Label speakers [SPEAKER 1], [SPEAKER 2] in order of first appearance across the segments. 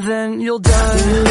[SPEAKER 1] and then you'll die.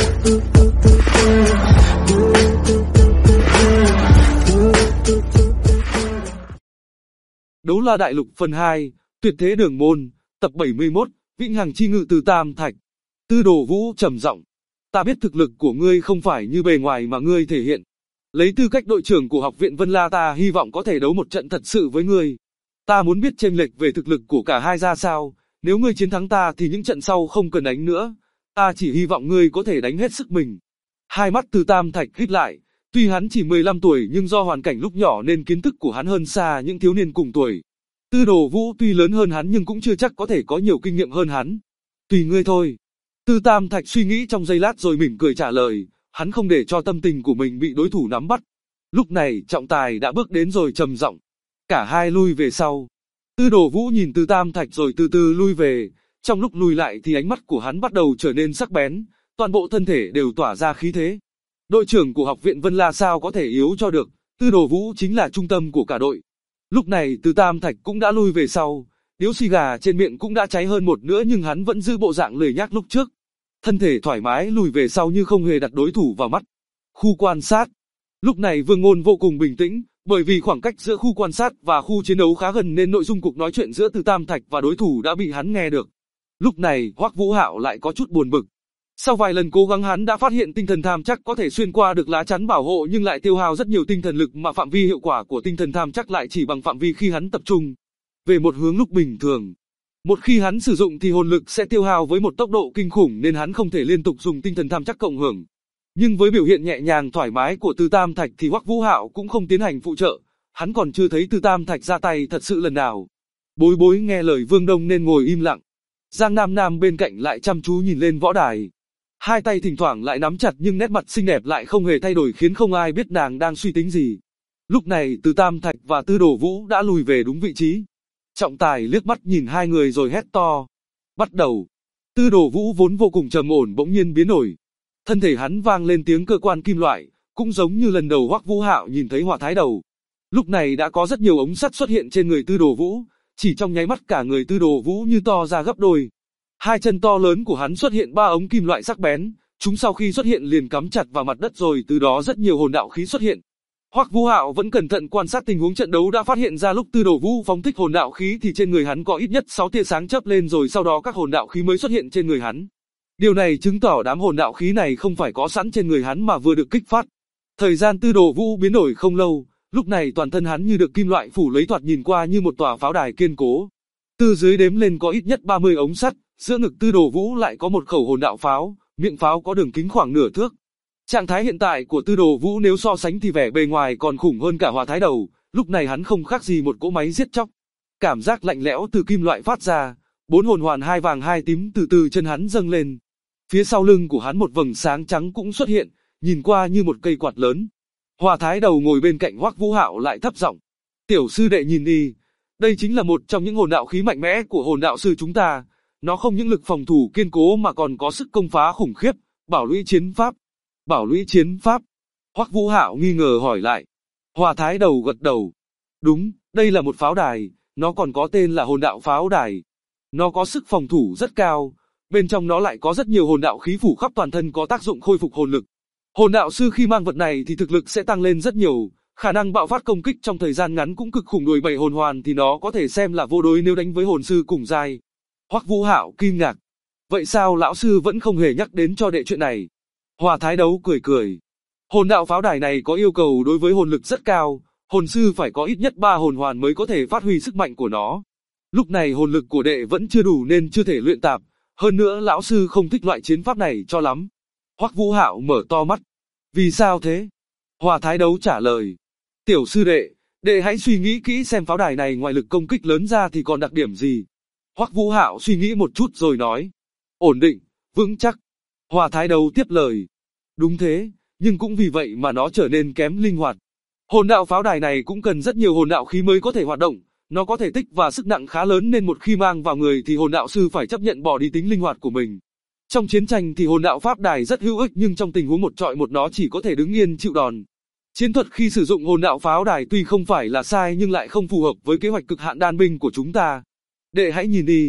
[SPEAKER 2] Đấu La Đại Lục phần 2, Tuyệt Thế Đường Môn, tập 71, Vĩnh Hằng Chi Ngự Từ Tam Thạch. Tư Đồ Vũ trầm giọng, ta biết thực lực của ngươi không phải như bề ngoài mà ngươi thể hiện. Lấy tư cách đội trưởng của học viện Vân La, ta hy vọng có thể đấu một trận thật sự với ngươi. Ta muốn biết chênh lệch về thực lực của cả hai ra sao, nếu ngươi chiến thắng ta thì những trận sau không cần đánh nữa. Ta chỉ hy vọng ngươi có thể đánh hết sức mình. Hai mắt Từ Tam Thạch híp lại, tuy hắn chỉ 15 tuổi nhưng do hoàn cảnh lúc nhỏ nên kiến thức của hắn hơn xa những thiếu niên cùng tuổi. Tư Đồ Vũ tuy lớn hơn hắn nhưng cũng chưa chắc có thể có nhiều kinh nghiệm hơn hắn. Tùy ngươi thôi. Từ Tam Thạch suy nghĩ trong giây lát rồi mỉm cười trả lời, hắn không để cho tâm tình của mình bị đối thủ nắm bắt. Lúc này trọng tài đã bước đến rồi trầm giọng, cả hai lui về sau. Tư Đồ Vũ nhìn Từ Tam Thạch rồi từ từ lui về, trong lúc lùi lại thì ánh mắt của hắn bắt đầu trở nên sắc bén, toàn bộ thân thể đều tỏa ra khí thế. Đội trưởng của học viện Vân La sao có thể yếu cho được, Tư Đồ Vũ chính là trung tâm của cả đội. Lúc này Từ Tam Thạch cũng đã lui về sau, điếu xì gà trên miệng cũng đã cháy hơn một nữa nhưng hắn vẫn giữ bộ dạng lười nhác lúc trước. Thân thể thoải mái lùi về sau như không hề đặt đối thủ vào mắt. Khu quan sát. Lúc này Vương Ngôn vô cùng bình tĩnh, bởi vì khoảng cách giữa khu quan sát và khu chiến đấu khá gần nên nội dung cuộc nói chuyện giữa Từ Tam Thạch và đối thủ đã bị hắn nghe được. Lúc này Hoắc Vũ Hạo lại có chút buồn bực. Sau vài lần cố gắng hắn đã phát hiện tinh thần tham chắc có thể xuyên qua được lá chắn bảo hộ nhưng lại tiêu hao rất nhiều tinh thần lực mà phạm vi hiệu quả của tinh thần tham chắc lại chỉ bằng phạm vi khi hắn tập trung về một hướng lúc bình thường. Một khi hắn sử dụng thì hồn lực sẽ tiêu hao với một tốc độ kinh khủng nên hắn không thể liên tục dùng tinh thần tham chắc cộng hưởng. Nhưng với biểu hiện nhẹ nhàng thoải mái của Từ Tam Thạch thì Hoắc Vũ Hạo cũng không tiến hành phụ trợ, hắn còn chưa thấy Từ Tam Thạch ra tay thật sự lần nào. Bối Bối nghe lời Vương Đông nên ngồi im lặng. Giang Nam Nam bên cạnh lại chăm chú nhìn lên võ đài. Hai tay thỉnh thoảng lại nắm chặt nhưng nét mặt xinh đẹp lại không hề thay đổi khiến không ai biết nàng đang suy tính gì. Lúc này Từ Tam Thạch và Tư Đồ Vũ đã lùi về đúng vị trí. Trọng tài liếc mắt nhìn hai người rồi hét to. Bắt đầu. Tư Đồ Vũ vốn vô cùng trầm ổn bỗng nhiên biến đổi. Thân thể hắn vang lên tiếng cơ quan kim loại, cũng giống như lần đầu Hoắc Vũ Hạo nhìn thấy hỏa thái đầu. Lúc này đã có rất nhiều ống sắt xuất hiện trên người Tư Đồ Vũ, chỉ trong nháy mắt cả người Tư Đồ Vũ như to ra gấp đôi. Hai chân to lớn của hắn xuất hiện 3 ống kim loại sắc bén, chúng sau khi xuất hiện liền cắm chặt vào mặt đất rồi từ đó rất nhiều hồn đạo khí xuất hiện. Hoắc Vũ Hạo vẫn cẩn thận quan sát tình huống trận đấu đã phát hiện ra lúc Tư Đồ Vũ phóng thích hồn đạo khí thì trên người hắn có ít nhất 6 tia sáng chớp lên rồi sau đó các hồn đạo khí mới xuất hiện trên người hắn. Điều này chứng tỏ đám hồn đạo khí này không phải có sẵn trên người hắn mà vừa được kích phát. Thời gian Tư Đồ Vũ biến đổi không lâu, lúc này toàn thân hắn như được kim loại phủ lấy thoạt nhìn qua như một tòa pháo đài kiên cố. Từ dưới đếm lên có ít nhất 30 ống sắt, giữa ngực Tư Đồ Vũ lại có một khẩu hồn đạo pháo, miệng pháo có đường kính khoảng nửa thước. Trạng thái hiện tại của Tư Đồ Vũ nếu so sánh thì vẻ bề ngoài còn khủng hơn cả hỏa thái đầu, lúc này hắn không khác gì một cỗ máy giết chóc. Cảm giác lạnh lẽo từ kim loại phát ra, 4 hồn hoàn 2 vàng 2 tím từ từ chân hắn dâng lên. Phía sau lưng của hắn một vầng sáng trắng cũng xuất hiện, nhìn qua như một cây quạt lớn. Hỏa thái đầu ngồi bên cạnh Hoắc Vũ Hạo lại thấp giọng, tiểu sư đệ nhìn đi, đây chính là một trong những hồn đạo khí mạnh mẽ của hồn đạo sư chúng ta. Nó không những lực phòng thủ kiên cố mà còn có sức công phá khủng khiếp, bảo lũy chiến pháp. Bảo lũy chiến pháp? Hoắc Vũ Hạo nghi ngờ hỏi lại. Hỏa thái đầu gật đầu. Đúng, đây là một pháo đài, nó còn có tên là hồn đạo pháo đài. Nó có sức phòng thủ rất cao, bên trong nó lại có rất nhiều hồn đạo khí phủ khắp toàn thân có tác dụng khôi phục hồn lực. Hồn đạo sư khi mang vật này thì thực lực sẽ tăng lên rất nhiều, khả năng bạo phát công kích trong thời gian ngắn cũng cực khủng, đuổi 7 hồn hoàn thì nó có thể xem là vô đối nếu đánh với hồn sư cùng giai. Hoắc Vũ Hạo kinh ngạc. Vậy sao lão sư vẫn không hề nhắc đến cho đệ chuyện này? Hỏa thái đấu cười cười. Hồn đạo pháo đài này có yêu cầu đối với hồn lực rất cao, hồn sư phải có ít nhất 3 hồn hoàn mới có thể phát huy sức mạnh của nó. Lúc này hồn lực của đệ vẫn chưa đủ nên chưa thể luyện tạp, hơn nữa lão sư không thích loại chiến pháp này cho lắm. Hoắc Vũ Hạo mở to mắt. Vì sao thế? Hỏa thái đấu trả lời. Tiểu sư đệ hãy suy nghĩ kỹ xem pháo đài này ngoài lực công kích lớn ra thì còn đặc điểm gì. Hoắc Vũ Hạo suy nghĩ một chút rồi nói. Ổn định, vững chắc. Hỏa thái đấu tiếp lời. Đúng thế, nhưng cũng vì vậy mà nó trở nên kém linh hoạt. Hồn đạo pháo đài này cũng cần rất nhiều hồn đạo khí mới có thể hoạt động. Nó có thể tích và sức nặng khá lớn nên một khi mang vào người thì hồn đạo sư phải chấp nhận bỏ đi tính linh hoạt của mình. Trong chiến tranh thì hồn đạo pháp đài rất hữu ích nhưng trong tình huống một trọi một nó chỉ có thể đứng yên chịu đòn. Chiến thuật khi sử dụng hồn đạo pháo đài tuy không phải là sai nhưng lại không phù hợp với kế hoạch cực hạn đan binh của chúng ta. Đệ hãy nhìn đi,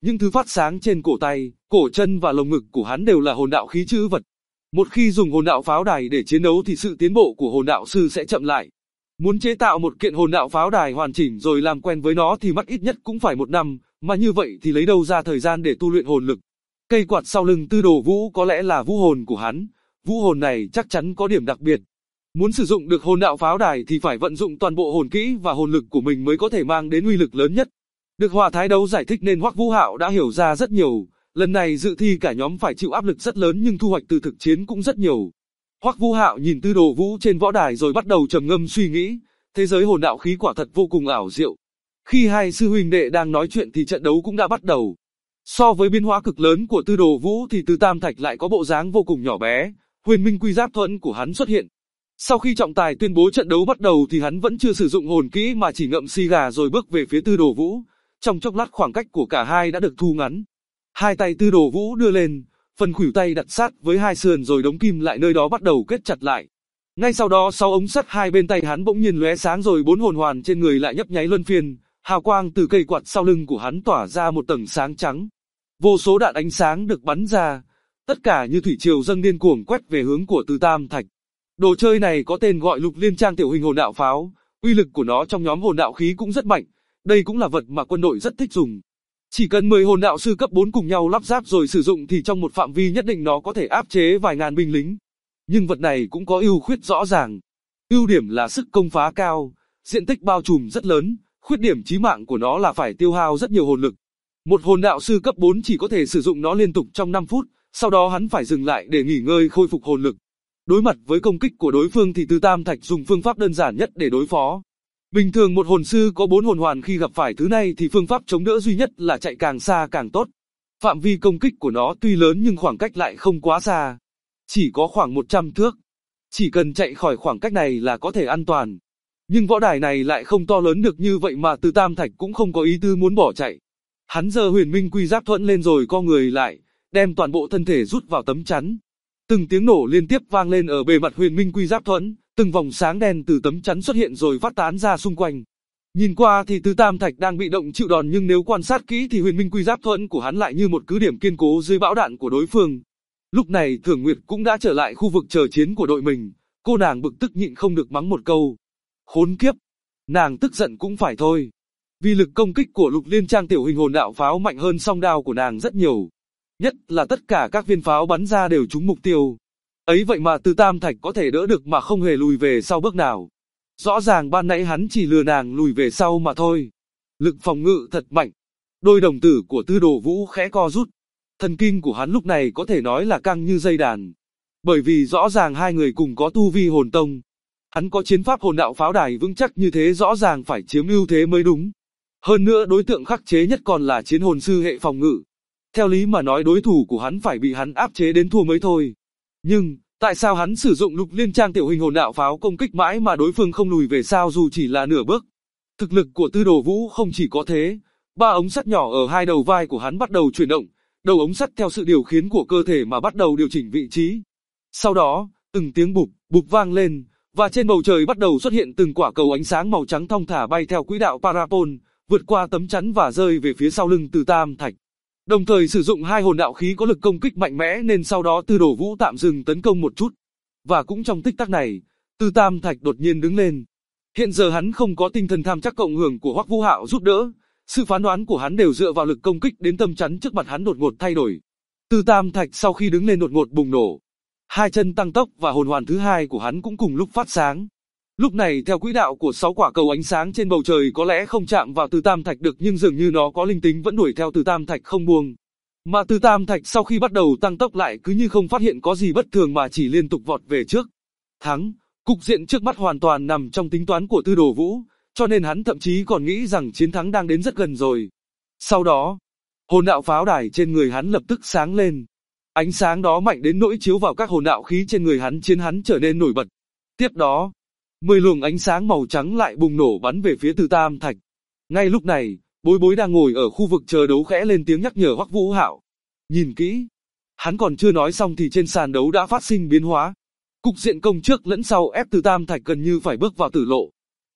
[SPEAKER 2] Những thứ phát sáng trên cổ tay, cổ chân và lồng ngực của hắn đều là hồn đạo khí trữ vật. Một khi dùng hồn đạo pháo đài để chiến đấu thì sự tiến bộ của hồn đạo sư sẽ chậm lại. Muốn chế tạo một kiện hồn đạo pháo đài hoàn chỉnh rồi làm quen với nó thì mất ít nhất cũng phải 1 năm, mà như vậy thì lấy đâu ra thời gian để tu luyện hồn lực. Cây quạt sau lưng Tư Đồ Vũ có lẽ là vũ hồn của hắn, vũ hồn này chắc chắn có điểm đặc biệt. Muốn sử dụng được hồn đạo pháo đài thì phải vận dụng toàn bộ hồn kỹ và hồn lực của mình mới có thể mang đến uy lực lớn nhất. Được Hỏa Thái Đấu giải thích nên Hoắc Vũ Hạo đã hiểu ra rất nhiều, lần này dự thi cả nhóm phải chịu áp lực rất lớn nhưng thu hoạch từ thực chiến cũng rất nhiều. Hoắc Vũ Hạo nhìn Tư Đồ Vũ trên võ đài rồi bắt đầu trầm ngâm suy nghĩ, thế giới hồn đạo khí quả thật vô cùng ảo diệu. Khi hai sư huynh đệ đang nói chuyện thì trận đấu cũng đã bắt đầu. So với biến hóa cực lớn của Tư Đồ Vũ thì Từ Tam Thạch lại có bộ dáng vô cùng nhỏ bé, Huyền Minh Quy Giáp Thuẫn của hắn xuất hiện. Sau khi trọng tài tuyên bố trận đấu bắt đầu thì hắn vẫn chưa sử dụng hồn kỹ mà chỉ ngậm xì gà rồi bước về phía Tư Đồ Vũ. Trong chốc lát khoảng cách của cả hai đã được thu ngắn. Hai tay Tư Đồ Vũ đưa lên, phần khuỷu tay đặt sát với hai sườn rồi đóng kim lại nơi đó bắt đầu kết chặt lại. Ngay sau đó 6 ống sắt hai bên tay hắn bỗng nhiên lóe sáng rồi 4 hồn hoàn trên người lại nhấp nháy luân phiên, hào quang từ cây quạt sau lưng của hắn tỏa ra một tầng sáng trắng. Vô số đạn ánh sáng được bắn ra, tất cả như thủy triều dâng điên cuồng quét về hướng của Từ Tam Thạch. Đồ chơi này có tên gọi Lục Liên Trang tiểu hình hồn đạo pháo, uy lực của nó trong nhóm hồn đạo khí cũng rất mạnh, đây cũng là vật mà quân đội rất thích dùng. Chỉ cần 10 hồn đạo sư cấp 4 cùng nhau lắp ráp rồi sử dụng thì trong một phạm vi nhất định nó có thể áp chế vài ngàn binh lính. Nhưng vật này cũng có ưu khuyết rõ ràng. Ưu điểm là sức công phá cao, diện tích bao trùm rất lớn, khuyết điểm chí mạng của nó là phải tiêu hao rất nhiều hồn lực. Một hồn đạo sư cấp 4 chỉ có thể sử dụng nó liên tục trong 5 phút, sau đó hắn phải dừng lại để nghỉ ngơi khôi phục hồn lực. Đối mặt với công kích của đối phương thì Từ Tam Thạch dùng phương pháp đơn giản nhất để đối phó. Bình thường một hồn sư có 4 hồn hoàn khi gặp phải thứ này thì phương pháp chống đỡ duy nhất là chạy càng xa càng tốt. Phạm vi công kích của nó tuy lớn nhưng khoảng cách lại không quá xa. Chỉ có khoảng 100 thước. Chỉ cần chạy khỏi khoảng cách này là có thể an toàn. Nhưng võ đài này lại không to lớn được như vậy mà Từ Tam Thạch cũng không có ý tư muốn bỏ chạy. Hắn giơ Huyền Minh Quy Giáp Thuẫn lên rồi co người lại, đem toàn bộ thân thể rút vào tấm chắn. Từng tiếng nổ liên tiếp vang lên ở bề mặt Huyền Minh Quy Giáp Thuẫn, từng vòng sáng đen từ tấm chắn xuất hiện rồi phát tán ra xung quanh. Nhìn qua thì Từ Tam Thạch đang bị động chịu đòn nhưng nếu quan sát kỹ thì Huyền Minh Quy Giáp Thuẫn của hắn lại như một cứ điểm kiên cố dưới bão đạn của đối phương. Lúc này Thường Nguyệt cũng đã trở lại khu vực chờ chiến của đội mình, cô nàng bực tức nhịn không được mắng một câu. Khốn kiếp! Nàng tức giận cũng phải thôi. Vì lực công kích của Lục Liên Trang tiểu hình hồn đạo pháo mạnh hơn song đao của nàng rất nhiều. Nhất là tất cả các viên pháo bắn ra đều trúng mục tiêu. Ấy vậy mà Từ Tam Thạch có thể đỡ được mà không hề lùi về sau bước nào. Rõ ràng ban nãy hắn chỉ lừa nàng lùi về sau mà thôi. Lực phòng ngự thật mạnh. Đôi đồng tử của Tư Đồ Vũ khẽ co rút. Thần kinh của hắn lúc này có thể nói là căng như dây đàn. Bởi vì rõ ràng hai người cùng có tu vi hồn tông. Hắn có chiến pháp hồn đạo pháo đài vững chắc như thế rõ ràng phải chiếm ưu thế mới đúng. Hơn nữa đối tượng khắc chế nhất còn là chiến hồn sư hệ phòng ngự. Theo lý mà nói đối thủ của hắn phải bị hắn áp chế đến thua mới thôi. Nhưng, tại sao hắn sử dụng Lục Liên Trang tiểu hình hồn đạo pháo công kích mãi mà đối phương không lùi về sao dù chỉ là nửa bước? Thực lực của Tư Đồ Vũ không chỉ có thế, 3 ống sắt nhỏ ở hai đầu vai của hắn bắt đầu chuyển động, đầu ống sắt theo sự điều khiển của cơ thể mà bắt đầu điều chỉnh vị trí. Sau đó, từng tiếng bụp, bụp vang lên, và trên bầu trời bắt đầu xuất hiện từng quả cầu ánh sáng màu trắng thong thả bay theo quỹ đạo parabol, vượt qua tấm chắn và rơi về phía sau lưng Từ Tam Thạch. Đồng thời sử dụng hai hồn đạo khí có lực công kích mạnh mẽ nên sau đó Tư Đồ Vũ tạm dừng tấn công một chút. Và cũng trong tích tắc này, Từ Tam Thạch đột nhiên đứng lên. Hiện giờ hắn không có tinh thần tham chắc cộng hưởng của Hoắc Vũ Hạo giúp đỡ, sự phán đoán của hắn đều dựa vào lực công kích đến tấm chắn trước mặt hắn đột ngột thay đổi. Từ Tam Thạch sau khi đứng lên đột ngột bùng nổ. Hai chân tăng tốc và hồn hoàn thứ hai của hắn cũng cùng lúc phát sáng. Lúc này theo quỹ đạo của 6 quả cầu ánh sáng trên bầu trời có lẽ không chạm vào Từ Tam Thạch được nhưng dường như nó có linh tính vẫn đuổi theo Từ Tam Thạch không buông. Mà Từ Tam Thạch sau khi bắt đầu tăng tốc lại cứ như không phát hiện có gì bất thường mà chỉ liên tục vọt về trước. Thắng, cục diện trước mắt hoàn toàn nằm trong tính toán của Tư Đồ Vũ, cho nên hắn thậm chí còn nghĩ rằng chiến thắng đang đến rất gần rồi. Sau đó, hồn đạo pháo đài trên người hắn lập tức sáng lên. Ánh sáng đó mạnh đến nỗi chiếu vào các hồn đạo khí trên người hắn khiến hắn trở nên nổi bật. Tiếp đó, 10 luồng ánh sáng màu trắng lại bùng nổ bắn về phía Từ Tam Thạch. Ngay lúc này, Bối Bối đang ngồi ở khu vực chờ đấu khẽ lên tiếng nhắc nhở Hoắc Vũ Hạo. Nhìn kỹ, hắn còn chưa nói xong thì trên sàn đấu đã phát sinh biến hóa. Cục diện công trước lẫn sau ép Từ Tam Thạch gần như phải bước vào tử lộ.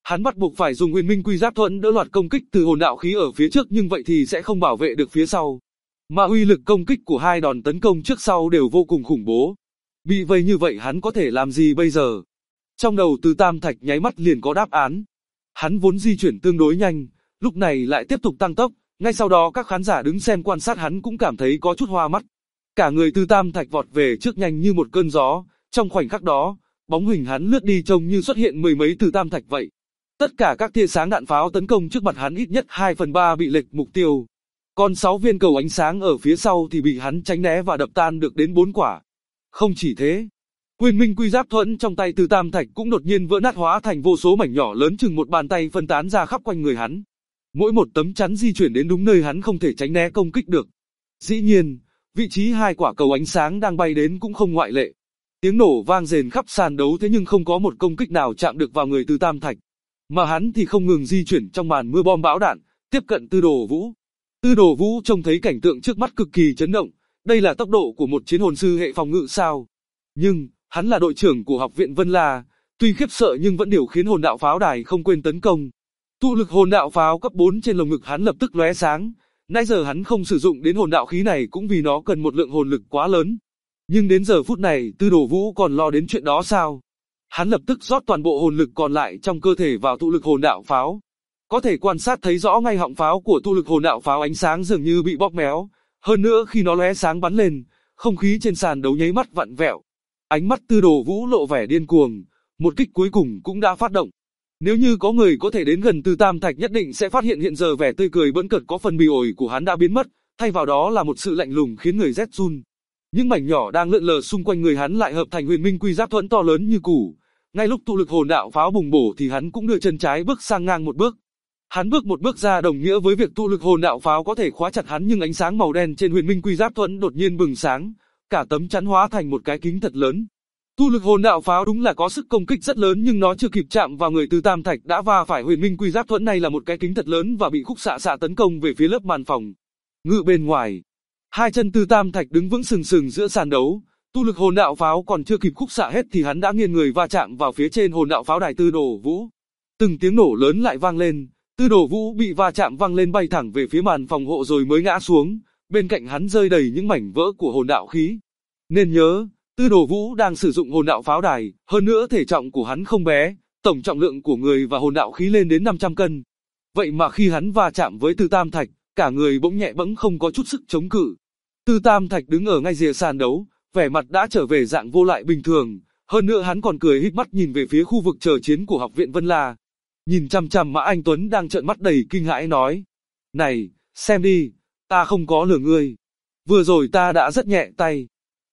[SPEAKER 2] Hắn bắt buộc phải dùng Huyền Minh Quy Giáp Thuẫn đỡ loạt công kích từ hồn đạo khí ở phía trước, nhưng vậy thì sẽ không bảo vệ được phía sau. Mà uy lực công kích của hai đòn tấn công trước sau đều vô cùng khủng bố. Bị vây như vậy hắn có thể làm gì bây giờ? Trong đầu Từ Tam Thạch nháy mắt liền có đáp án. Hắn vốn di chuyển tương đối nhanh, lúc này lại tiếp tục tăng tốc, ngay sau đó các khán giả đứng xem quan sát hắn cũng cảm thấy có chút hoa mắt. Cả người Từ Tam Thạch vọt về trước nhanh như một cơn gió, trong khoảnh khắc đó, bóng hình hắn lướt đi trông như xuất hiện mười mấy Từ Tam Thạch vậy. Tất cả các tia sáng đạn pháo tấn công trước mặt hắn ít nhất 2/3 bị lệch mục tiêu. Còn 6 viên cầu ánh sáng ở phía sau thì bị hắn tránh né và đập tan được đến 4 quả. Không chỉ thế, Huyền Minh Quy Giáp Thuẫn trong tay Từ Tam Thạch cũng đột nhiên vỡ nát hóa thành vô số mảnh nhỏ lớn chừng một bàn tay phân tán ra khắp quanh người hắn. Mỗi một tấm chắn di chuyển đến đúng nơi hắn không thể tránh né công kích được. Dĩ nhiên, vị trí hai quả cầu ánh sáng đang bay đến cũng không ngoại lệ. Tiếng nổ vang rền khắp sàn đấu, thế nhưng không có một công kích nào chạm được vào người Từ Tam Thạch. Mà hắn thì không ngừng di chuyển trong màn mưa bom bão đạn, tiếp cận Tư Đồ Vũ. Tư Đồ Vũ trông thấy cảnh tượng trước mắt cực kỳ chấn động, đây là tốc độ của một chiến hồn sư hệ phòng ngự sao? Nhưng, hắn là đội trưởng của học viện Vân La, tuy khiếp sợ nhưng vẫn điều khiến hồn đạo pháo đài không quên tấn công. Tụ lực hồn đạo pháo cấp 4 trên lồng ngực hắn lập tức lóe sáng, nãy giờ hắn không sử dụng đến hồn đạo khí này cũng vì nó cần một lượng hồn lực quá lớn. Nhưng đến giờ phút này Tư Đồ Vũ còn lo đến chuyện đó sao? Hắn lập tức rót toàn bộ hồn lực còn lại trong cơ thể vào tụ lực hồn đạo pháo. Có thể quan sát thấy rõ ngay họng pháo của tụ lực hồn đạo pháo ánh sáng dường như bị bóp méo. Hơn nữa khi nó lóe sáng bắn lên, không khí trên sàn đấu nháy mắt vặn vẹo. Ánh mắt Tư Đồ Vũ lộ vẻ điên cuồng, một kích cuối cùng cũng đã phát động. Nếu như có người có thể đến gần Từ Tam Thạch nhất định sẽ phát hiện hiện giờ vẻ tươi cười bỡn cợt có phần bỉ ổi của hắn đã biến mất, thay vào đó là một sự lạnh lùng khiến người rét run. Những mảnh nhỏ đang lượn lờ xung quanh người hắn lại hợp thành Huyền Minh Quy Giáp Thuẫn to lớn như củ. Ngay lúc tụ lực hồn đạo pháo bùng bổ thì hắn cũng đưa chân trái bước sang ngang một bước. Hắn bước một bước ra đồng nghĩa với việc tụ lực hồn đạo pháo có thể khóa chặt hắn, nhưng ánh sáng màu đen trên Huyền Minh Quy Giáp Thuẫn đột nhiên bừng sáng, cả tấm chắn hóa thành một cái kính thật lớn. Tụ lực hồn đạo pháo đúng là có sức công kích rất lớn, nhưng nó chưa kịp chạm vào người Từ Tam Thạch đã va phải Huyền Minh Quy Giáp Thuẫn này là một cái kính thật lớn và bị khúc xạ tấn công về phía lớp màn phòng ngự bên ngoài. Hai chân Từ Tam Thạch đứng vững sừng sừng giữa sàn đấu, tụ lực hồn đạo pháo còn chưa kịp khúc xạ hết thì hắn đã nghiêng người va chạm vào phía trên hồn đạo pháo đài Tư Đồ Vũ. Từng tiếng nổ lớn lại vang lên, Tư Đồ Vũ bị va chạm văng lên bay thẳng về phía màn phòng hộ rồi mới ngã xuống, bên cạnh hắn rơi đầy những mảnh vỡ của hồn đạo khí. Nên nhớ, Tư Đồ Vũ đang sử dụng hồn đạo pháo đài, hơn nữa thể trọng của hắn không bé, tổng trọng lượng của người và hồn đạo khí lên đến 500 cân. Vậy mà khi hắn va chạm với Từ Tam Thạch, cả người bỗng nhẹ bẫng không có chút sức chống cự. Từ Tam Thạch đứng ở ngay rìa sàn đấu, vẻ mặt đã trở về dạng vô lại bình thường, hơn nữa hắn còn cười híp mắt nhìn về phía khu vực chờ chiến của học viện Vân La. Nhìn chằm chằm Mã Anh Tuấn đang trợn mắt đầy kinh hãi nói: "Này, xem đi, ta không có lừa ngươi. Vừa rồi ta đã rất nhẹ tay."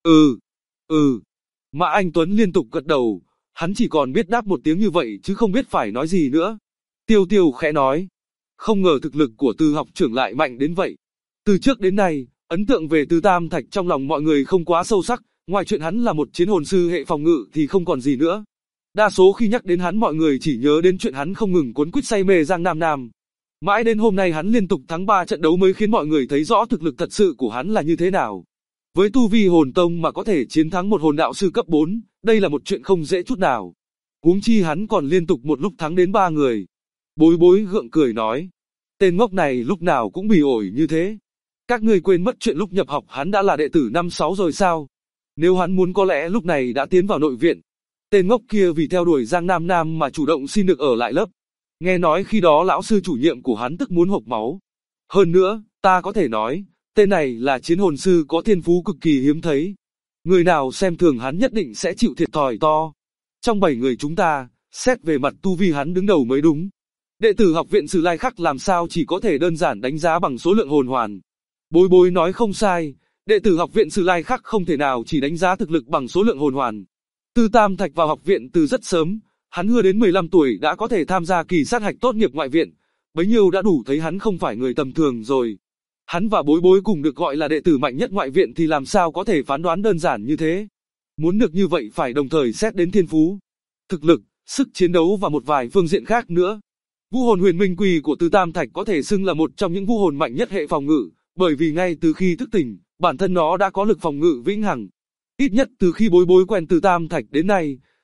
[SPEAKER 2] Ừ. Mã Anh Tuấn liên tục gật đầu, hắn chỉ còn biết đáp một tiếng như vậy chứ không biết phải nói gì nữa. Tiêu Tiêu khẽ nói: "Không ngờ thực lực của Từ học trưởng lại mạnh đến vậy. Từ trước đến nay, ấn tượng về Từ Tam Thạch trong lòng mọi người không quá sâu sắc, ngoài chuyện hắn là một chiến hồn sư hệ phòng ngự thì không còn gì nữa. Đa số khi nhắc đến hắn mọi người chỉ nhớ đến chuyện hắn không ngừng cuốn quýt say mê Giang Nam Nam. Mãi đến hôm nay hắn liên tục thắng 3 trận đấu mới khiến mọi người thấy rõ thực lực thật sự của hắn là như thế nào. Với tu vi hồn tông mà có thể chiến thắng một hồn đạo sư cấp 4, đây là một chuyện không dễ chút nào. Huống chi hắn còn liên tục một lúc thắng đến 3 người." Bối Bối gượng cười nói: "Tên ngốc này lúc nào cũng bỉ ổi như thế. Các ngươi quên mất chuyện lúc nhập học hắn đã là đệ tử năm 6 rồi sao? Nếu hắn muốn có lẽ lúc này đã tiến vào nội viện. Tên ngốc kia vì theo đuổi Giang Nam Nam mà chủ động xin được ở lại lớp. Nghe nói khi đó lão sư chủ nhiệm của hắn tức muốn hộc máu. Hơn nữa, ta có thể nói, tên này là chiến hồn sư có thiên phú cực kỳ hiếm thấy. Người nào xem thường hắn nhất định sẽ chịu thiệt thòi to. Trong 7 người chúng ta, xét về mặt tu vi hắn đứng đầu mới đúng. Đệ tử học viện Sử Lai Khắc làm sao chỉ có thể đơn giản đánh giá bằng số lượng hồn hoàn." Bối Bối nói không sai, đệ tử học viện Sử Lai Khắc không thể nào chỉ đánh giá thực lực bằng số lượng hồn hoàn. Từ Tam Thạch vào học viện từ rất sớm, hắn vừa đến 15 tuổi đã có thể tham gia kỳ sát hạch tốt nghiệp ngoại viện, bấy nhiêu đã đủ thấy hắn không phải người tầm thường rồi. Hắn và Bối Bối cùng được gọi là đệ tử mạnh nhất ngoại viện thì làm sao có thể phán đoán đơn giản như thế. Muốn được như vậy phải đồng thời xét đến thiên phú, thực lực, sức chiến đấu và một vài phương diện khác nữa. Vũ hồn Huyền Minh Quy của Từ Tam Thạch có thể xưng là một trong những vũ hồn mạnh nhất hệ phòng ngự, bởi vì ngay từ khi thức tỉnh, bản thân nó đã có lực phòng ngự vĩnh hằng. Ít nhất từ khi Bối Bối quen Từ Tam Thạch đến nay,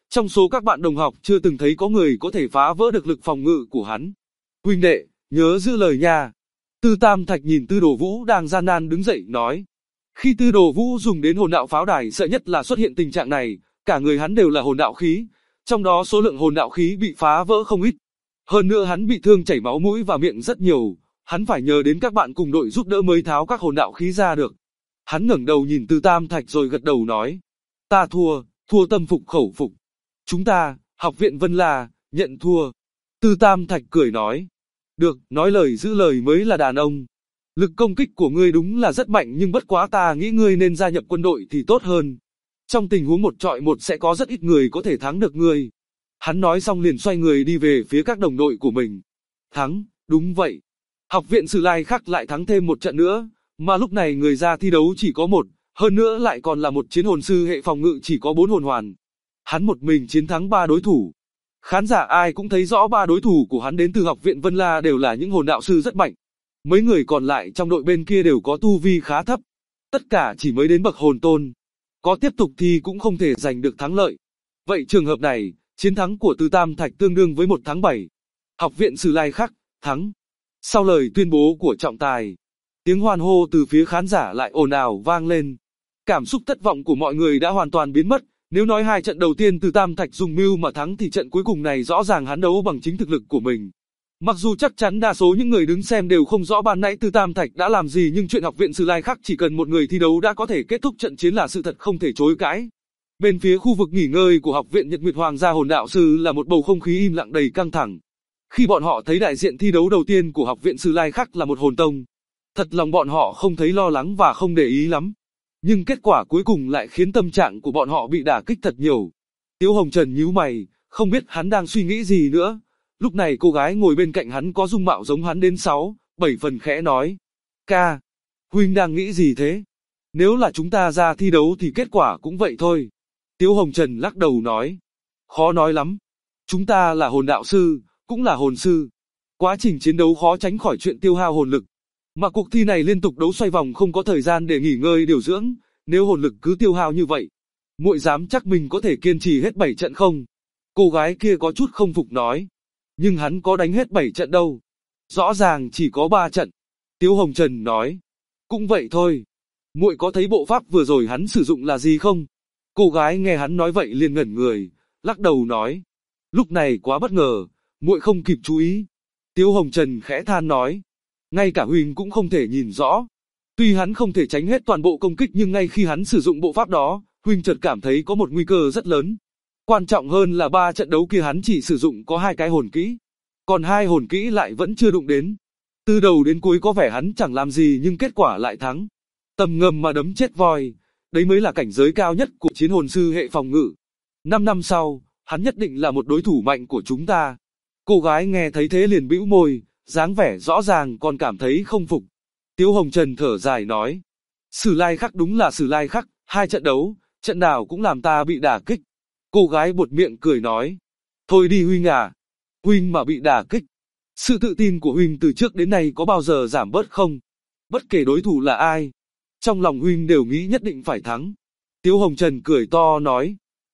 [SPEAKER 2] Trong số các bạn đồng học chưa từng thấy có người có thể phá vỡ được lực phòng ngự của hắn. Huynh đệ, nhớ giữ lời nha. Tư Tam Thạch nhìn Tư Đồ Vũ đang gian nan đứng dậy nói. Khi Tư Đồ Vũ dùng đến hồn đạo pháo đài sợ nhất là xuất hiện tình trạng này, cả người hắn đều là hồn đạo khí, trong đó số lượng hồn đạo khí bị phá vỡ không ít. Hơn nữa hắn bị thương chảy máu mũi và miệng rất nhiều, hắn phải nhờ đến các bạn cùng đội giúp đỡ mới tháo các hồn đạo khí ra được. Hắn ngẩng đầu nhìn Tư Tam Thạch rồi gật đầu nói. Ta thua tâm phục khẩu phục. Chúng ta, học viện Vân La, nhận thua. Tư Tam Thạch cười nói. Được, nói lời giữ lời mới là đàn ông. Lực công kích của ngươi đúng là rất mạnh nhưng bất quá ta nghĩ ngươi nên gia nhập quân đội thì tốt hơn. Trong tình huống một trọi một sẽ có rất ít người có thể thắng được ngươi. Hắn nói xong liền xoay người đi về phía các đồng đội của mình. Thắng, đúng vậy. Học viện Sử Lai Khắc lại thắng thêm một trận nữa, mà lúc này người ra thi đấu chỉ có một, hơn nữa lại còn là một chiến hồn sư hệ phòng ngự chỉ có 4 hồn hoàn. Hắn một mình chiến thắng 3 đối thủ. Khán giả ai cũng thấy rõ 3 đối thủ của hắn đến từ học viện Vân La đều là những hồn đạo sư rất mạnh. Mấy người còn lại trong đội bên kia đều có tu vi khá thấp. Tất cả chỉ mới đến bậc hồn tôn. Có tiếp tục thì cũng không thể giành được thắng lợi. Vậy trường hợp này, chiến thắng của Tư Tam Thạch tương đương với 1 thắng 7. Học viện Sử Lai Khắc, thắng. Sau lời tuyên bố của trọng tài, tiếng hoan hô từ phía khán giả lại ồn ào vang lên. Cảm xúc thất vọng của mọi người đã hoàn toàn biến mất. Nếu nói 2 trận đầu tiên Tư Tam Thạch dùng mưu mà thắng thì trận cuối cùng này rõ ràng hắn đấu bằng chính thực lực của mình. Mặc dù chắc chắn đa số những người đứng xem đều không rõ ban nãy Tư Tam Thạch đã làm gì nhưng chuyện học viện Sử Lai Khắc chỉ cần một người thi đấu đã có thể kết thúc trận chiến là sự thật không thể chối cãi. Bên phía khu vực nghỉ ngơi của học viện Nhật Nguyệt Hoàng gia hồn đạo sư là một bầu không khí im lặng đầy căng thẳng. Khi bọn họ thấy đại diện thi đấu đầu tiên của học viện Sử Lai Khắc là một hồn tông, thật lòng bọn họ không thấy lo lắng và không để ý lắm. Nhưng kết quả cuối cùng lại khiến tâm trạng của bọn họ bị đả kích thật nhiều. Tiếu Hồng Trần nhíu mày, không biết hắn đang suy nghĩ gì nữa. Lúc này cô gái ngồi bên cạnh hắn có dung mạo giống hắn đến 6-7 phần khẽ nói. Ca, huynh đang nghĩ gì thế? Nếu là chúng ta ra thi đấu thì kết quả cũng vậy thôi. Tiếu Hồng Trần lắc đầu nói. Khó nói lắm. Chúng ta là hồn đạo sư, cũng là hồn sư. Quá trình chiến đấu khó tránh khỏi chuyện tiêu hao hồn lực. Mà cuộc thi này liên tục đấu xoay vòng không có thời gian để nghỉ ngơi điều dưỡng, nếu hồn lực cứ tiêu hao như vậy, muội dám chắc mình có thể kiên trì hết 7 trận không? Cô gái kia có chút không phục nói. Nhưng hắn có đánh hết 7 trận đâu. Rõ ràng chỉ có 3 trận. Tiếu Hồng Trần nói. Cũng vậy thôi. Muội có thấy bộ pháp vừa rồi hắn sử dụng là gì không? Cô gái nghe hắn nói vậy liền ngẩn người, lắc đầu nói. Lúc này quá bất ngờ, muội không kịp chú ý. Tiếu Hồng Trần khẽ than nói. Ngay cả huynh cũng không thể nhìn rõ. Tuy hắn không thể tránh hết toàn bộ công kích nhưng ngay khi hắn sử dụng bộ pháp đó, huynh chợt cảm thấy có một nguy cơ rất lớn. Quan trọng hơn là 3 trận đấu kia hắn chỉ sử dụng có 2 cái hồn kỹ, còn 2 hồn kỹ lại vẫn chưa đụng đến. Từ đầu đến cuối có vẻ hắn chẳng làm gì nhưng kết quả lại thắng. Tầm ngầm mà đấm chết voi, đấy mới là cảnh giới cao nhất của chiến hồn sư hệ phòng ngự. 5 năm sau, hắn nhất định là một đối thủ mạnh của chúng ta. Cô gái nghe thấy thế liền bĩu môi, dáng vẻ rõ ràng còn cảm thấy không phục. Tiếu Hồng Trần thở dài nói. Sử Lai Khắc đúng là Sử Lai Khắc, 2 trận đấu, trận nào cũng làm ta bị đả kích. Cô gái buột miệng cười nói. Thôi đi huynh à, huynh mà bị đả kích. Sự tự tin của huynh từ trước đến nay có bao giờ giảm bớt không? Bất kể đối thủ là ai, trong lòng huynh đều nghĩ nhất định phải thắng. Tiếu Hồng Trần cười to nói.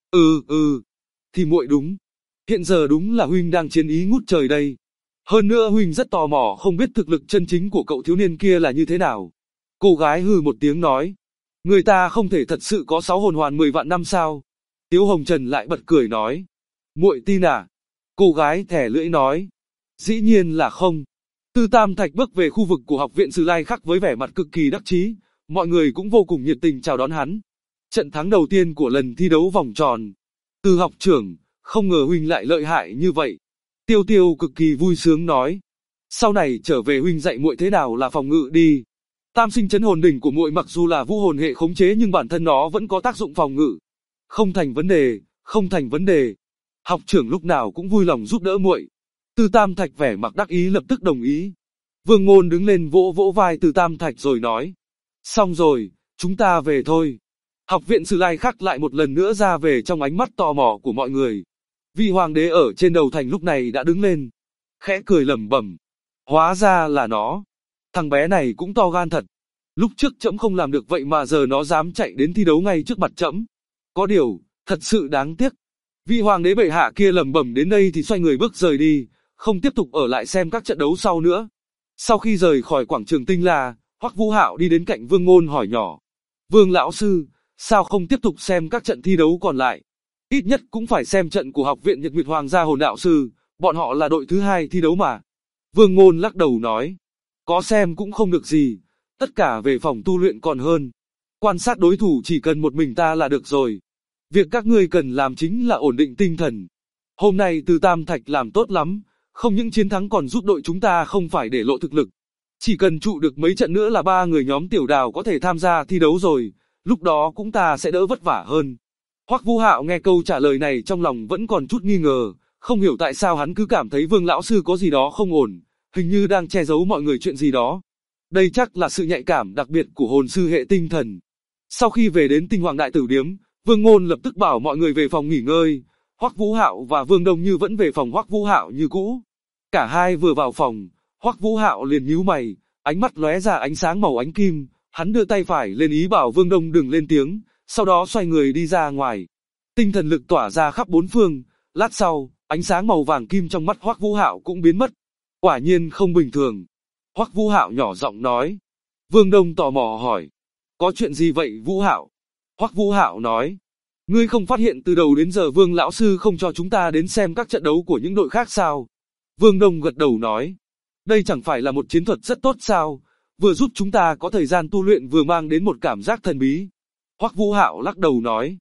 [SPEAKER 2] Thì muội đúng. Hiện giờ đúng là huynh đang chiến ý ngút trời đây. Hơn nữa huynh rất tò mò không biết thực lực chân chính của cậu thiếu niên kia là như thế nào. Cô gái hừ một tiếng nói. Người ta không thể thật sự có 6 hồn hoàn 10 vạn năm sao? Tiếu Hồng Trần lại bật cười nói. Muội tin à? Cô gái thẻ lưỡi nói. Dĩ nhiên là không. Tư Tam Thạch bước về khu vực của học viện Sử Lai Khắc với vẻ mặt cực kỳ đắc chí. Mọi người cũng vô cùng nhiệt tình chào đón hắn. Trận thắng đầu tiên của lần thi đấu vòng tròn. Từ học trưởng, không ngờ huynh lại lợi hại như vậy. Tiêu Tiêu cực kỳ vui sướng nói. Sau này trở về huynh dạy muội thế nào là phòng ngự đi. Tam sinh chấn hồn đỉnh của muội mặc dù là vũ hồn hệ khống chế nhưng bản thân nó vẫn có tác dụng phòng ngự. Không thành vấn đề, không thành vấn đề. Học trưởng lúc nào cũng vui lòng giúp đỡ muội. Từ Tam Thạch vẻ mặt đắc ý lập tức đồng ý. Vương Ngôn đứng lên vỗ vỗ vai Từ Tam Thạch rồi nói. Xong rồi, chúng ta về thôi. Học viện Sử Lai Khắc lại một lần nữa ra về trong ánh mắt tò mò của mọi người. Vị hoàng đế ở trên đầu thành lúc này đã đứng lên. Khẽ cười lẩm bẩm. Hóa ra là nó. Thằng bé này cũng to gan thật. Lúc trước trẫm không làm được vậy mà giờ nó dám chạy đến thi đấu ngay trước mặt trẫm. Có điều, thật sự đáng tiếc. Vị hoàng đế bệ hạ kia lẩm bẩm đến đây thì xoay người bước rời đi, không tiếp tục ở lại xem các trận đấu sau nữa. Sau khi rời khỏi quảng trường Tinh La, Hoắc Vũ Hạo đi đến cạnh Vương Ngôn hỏi nhỏ: Vương lão sư, sao không tiếp tục xem các trận thi đấu còn lại? Ít nhất cũng phải xem trận của Học viện Nhật Nguyệt Hoàng gia Hồn đạo sư, bọn họ là đội thứ hai thi đấu mà. Vương Ngôn lắc đầu nói: có xem cũng không được gì, tất cả về phòng tu luyện còn hơn. Quan sát đối thủ chỉ cần một mình ta là được rồi. Việc các ngươi cần làm chính là ổn định tinh thần. Hôm nay Từ Tam Thạch làm tốt lắm, không những chiến thắng còn giúp đội chúng ta không phải để lộ thực lực. Chỉ cần trụ được mấy trận nữa là 3 người nhóm Tiểu Đào có thể tham gia thi đấu rồi, lúc đó cũng ta sẽ đỡ vất vả hơn. Hoắc Vũ Hạo nghe câu trả lời này trong lòng vẫn còn chút nghi ngờ, không hiểu tại sao hắn cứ cảm thấy Vương lão sư có gì đó không ổn, hình như đang che giấu mọi người chuyện gì đó. Đây chắc là sự nhạy cảm đặc biệt của hồn sư hệ tinh thần. Sau khi về đến Tinh Hoàng Đại Tử Điếm, Vương Ngôn lập tức bảo mọi người về phòng nghỉ ngơi. Hoắc Vũ Hạo và Vương Đông Như vẫn về phòng Hoắc Vũ Hạo như cũ. Cả hai vừa vào phòng, Hoắc Vũ Hạo liền nhíu mày, ánh mắt lóe ra ánh sáng màu ánh kim, hắn đưa tay phải lên ý bảo Vương Đông đừng lên tiếng, sau đó xoay người đi ra ngoài. Tinh thần lực tỏa ra khắp bốn phương, lát sau, ánh sáng màu vàng kim trong mắt Hoắc Vũ Hạo cũng biến mất. Quả nhiên không bình thường. Hoắc Vũ Hạo nhỏ giọng nói. Vương Đông tò mò hỏi: có chuyện gì vậy Vũ Hạo? Hoắc Vũ Hạo nói: ngươi không phát hiện từ đầu đến giờ Vương lão sư không cho chúng ta đến xem các trận đấu của những đội khác sao? Vương Đông gật đầu nói: đây chẳng phải là một chiến thuật rất tốt sao? Vừa giúp chúng ta có thời gian tu luyện vừa mang đến một cảm giác thần bí. Hoắc Vũ Hạo lắc đầu nói: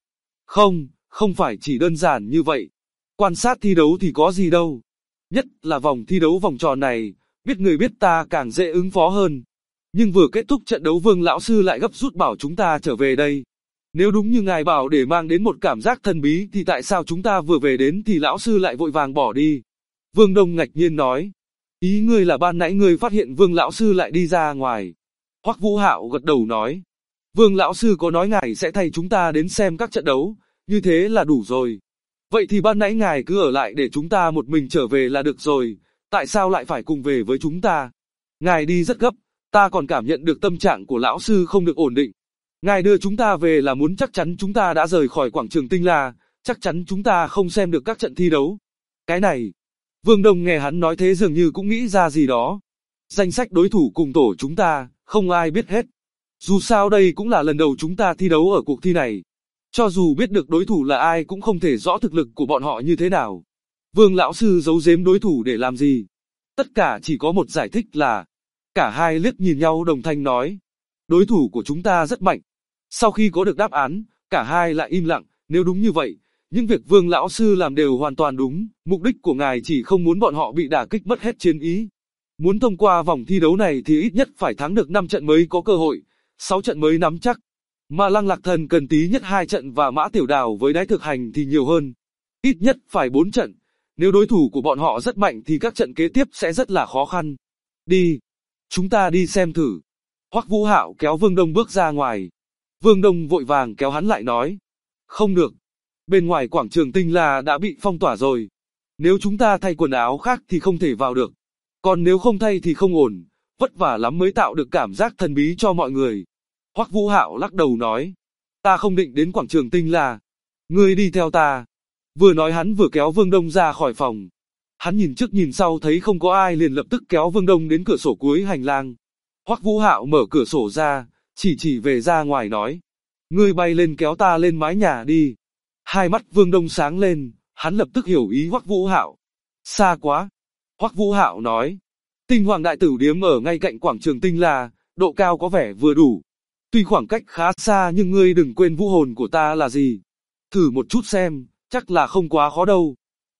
[SPEAKER 2] không phải chỉ đơn giản như vậy. Quan sát thi đấu thì có gì đâu. Nhất là vòng thi đấu vòng tròn này, biết người biết ta càng dễ ứng phó hơn. Nhưng vừa kết thúc trận đấu Vương lão sư lại gấp rút bảo chúng ta trở về đây. Nếu đúng như ngài bảo để mang đến một cảm giác thần bí thì tại sao chúng ta vừa về đến thì lão sư lại vội vàng bỏ đi? Vương Đông ngạc nhiên nói: ý ngươi là ban nãy ngươi phát hiện Vương lão sư lại đi ra ngoài. Hoắc Vũ Hạo gật đầu nói: Vương lão sư có nói ngài sẽ thay chúng ta đến xem các trận đấu, như thế là đủ rồi. Vậy thì ban nãy ngài cứ ở lại để chúng ta một mình trở về là được rồi, tại sao lại phải cùng về với chúng ta? Ngài đi rất gấp, ta còn cảm nhận được tâm trạng của lão sư không được ổn định. Ngài đưa chúng ta về là muốn chắc chắn chúng ta đã rời khỏi quảng trường Tinh La, chắc chắn chúng ta không xem được các trận thi đấu. Cái này, Vương Đông nghe hắn nói thế dường như cũng nghĩ ra gì đó. Danh sách đối thủ cùng tổ chúng ta, không ai biết hết. Dù sao đây cũng là lần đầu chúng ta thi đấu ở cuộc thi này. Cho dù biết được đối thủ là ai cũng không thể rõ thực lực của bọn họ như thế nào. Vương lão sư giấu giếm đối thủ để làm gì? Tất cả chỉ có một giải thích là... Cả hai liếc nhìn nhau đồng thanh nói: đối thủ của chúng ta rất mạnh. Sau khi có được đáp án, cả hai lại im lặng. Nếu đúng như vậy, những việc Vương lão sư làm đều hoàn toàn đúng. Mục đích của ngài chỉ không muốn bọn họ bị đả kích mất hết chiến ý. Muốn thông qua vòng thi đấu này thì ít nhất phải thắng được 5 trận mới có cơ hội, 6 trận mới nắm chắc. Mà Lăng Lạc Thần cần tí nhất 2 trận và Mã Tiểu Đào với Đái Thực Hành thì nhiều hơn. Ít nhất phải 4 trận. Nếu đối thủ của bọn họ rất mạnh thì các trận kế tiếp sẽ rất là khó khăn. Đi. Chúng ta đi xem thử. Hoắc Vũ Hạo kéo Vương Đông bước ra ngoài. Vương Đông vội vàng kéo hắn lại nói: không được. Bên ngoài quảng trường Tinh La đã bị phong tỏa rồi. Nếu chúng ta thay quần áo khác thì không thể vào được. Còn nếu không thay thì không ổn. Vất vả lắm mới tạo được cảm giác thần bí cho mọi người. Hoắc Vũ Hạo lắc đầu nói: ta không định đến quảng trường Tinh La. Ngươi đi theo ta. Vừa nói hắn vừa kéo Vương Đông ra khỏi phòng. Hắn nhìn trước nhìn sau thấy không có ai liền lập tức kéo Vương Đông đến cửa sổ cuối hành lang. Hoắc Vũ Hạo mở cửa sổ ra, chỉ về ra ngoài nói: ngươi bay lên kéo ta lên mái nhà đi. Hai mắt Vương Đông sáng lên, hắn lập tức hiểu ý Hoắc Vũ Hạo. Xa quá. Hoắc Vũ Hạo nói: Tinh Hoàng Đại Tử Điếm ở ngay cạnh quảng trường Tinh La, độ cao có vẻ vừa đủ. Tuy khoảng cách khá xa nhưng ngươi đừng quên vũ hồn của ta là gì. Thử một chút xem, chắc là không quá khó đâu.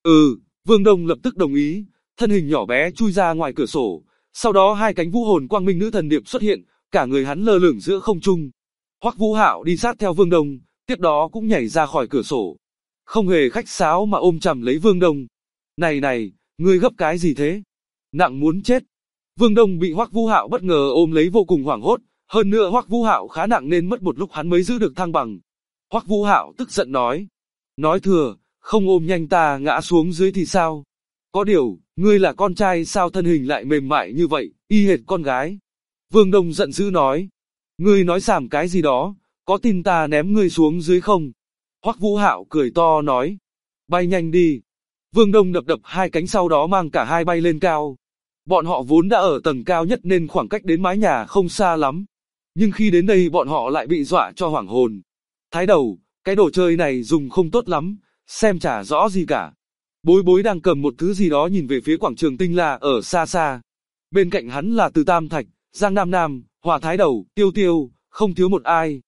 [SPEAKER 2] Vương Đông lập tức đồng ý, thân hình nhỏ bé chui ra ngoài cửa sổ, sau đó hai cánh vũ hồn quang minh nữ thần điệp xuất hiện, cả người hắn lơ lửng giữa không trung. Hoắc Vũ Hạo đi sát theo Vương Đông, tiếp đó cũng nhảy ra khỏi cửa sổ. Không hề khách sáo mà ôm chầm lấy Vương Đông. Này, ngươi gấp cái gì thế? Nặng muốn chết. Vương Đông bị Hoắc Vũ Hạo bất ngờ ôm lấy vô cùng hoảng hốt, hơn nữa Hoắc Vũ Hạo khá nặng nên mất một lúc hắn mới giữ được thăng bằng. Hoắc Vũ Hạo tức giận nói: nói thừa, không ôm nhanh ta ngã xuống dưới thì sao? Có điều, ngươi là con trai sao thân hình lại mềm mại như vậy, y hệt con gái. Vương Đông giận dữ nói: ngươi nói xàm cái gì đó, có tin ta ném ngươi xuống dưới không? Hoắc Vũ Hạo cười to nói: Bay nhanh đi. Vương Đông đập đập hai cánh sau đó mang cả hai bay lên cao. Bọn họ vốn đã ở tầng cao nhất nên khoảng cách đến mái nhà không xa lắm. Nhưng khi đến đây bọn họ lại bị dọa cho hoảng hồn. Thái đầu, cái đồ chơi này dùng không tốt lắm, xem chả rõ gì cả. Bối Bối đang cầm một thứ gì đó nhìn về phía quảng trường Tinh La ở xa xa. Bên cạnh hắn là Từ Tam Thạch, Giang Nam Nam, Hòa Thái Đầu, Tiêu Tiêu, không thiếu một ai.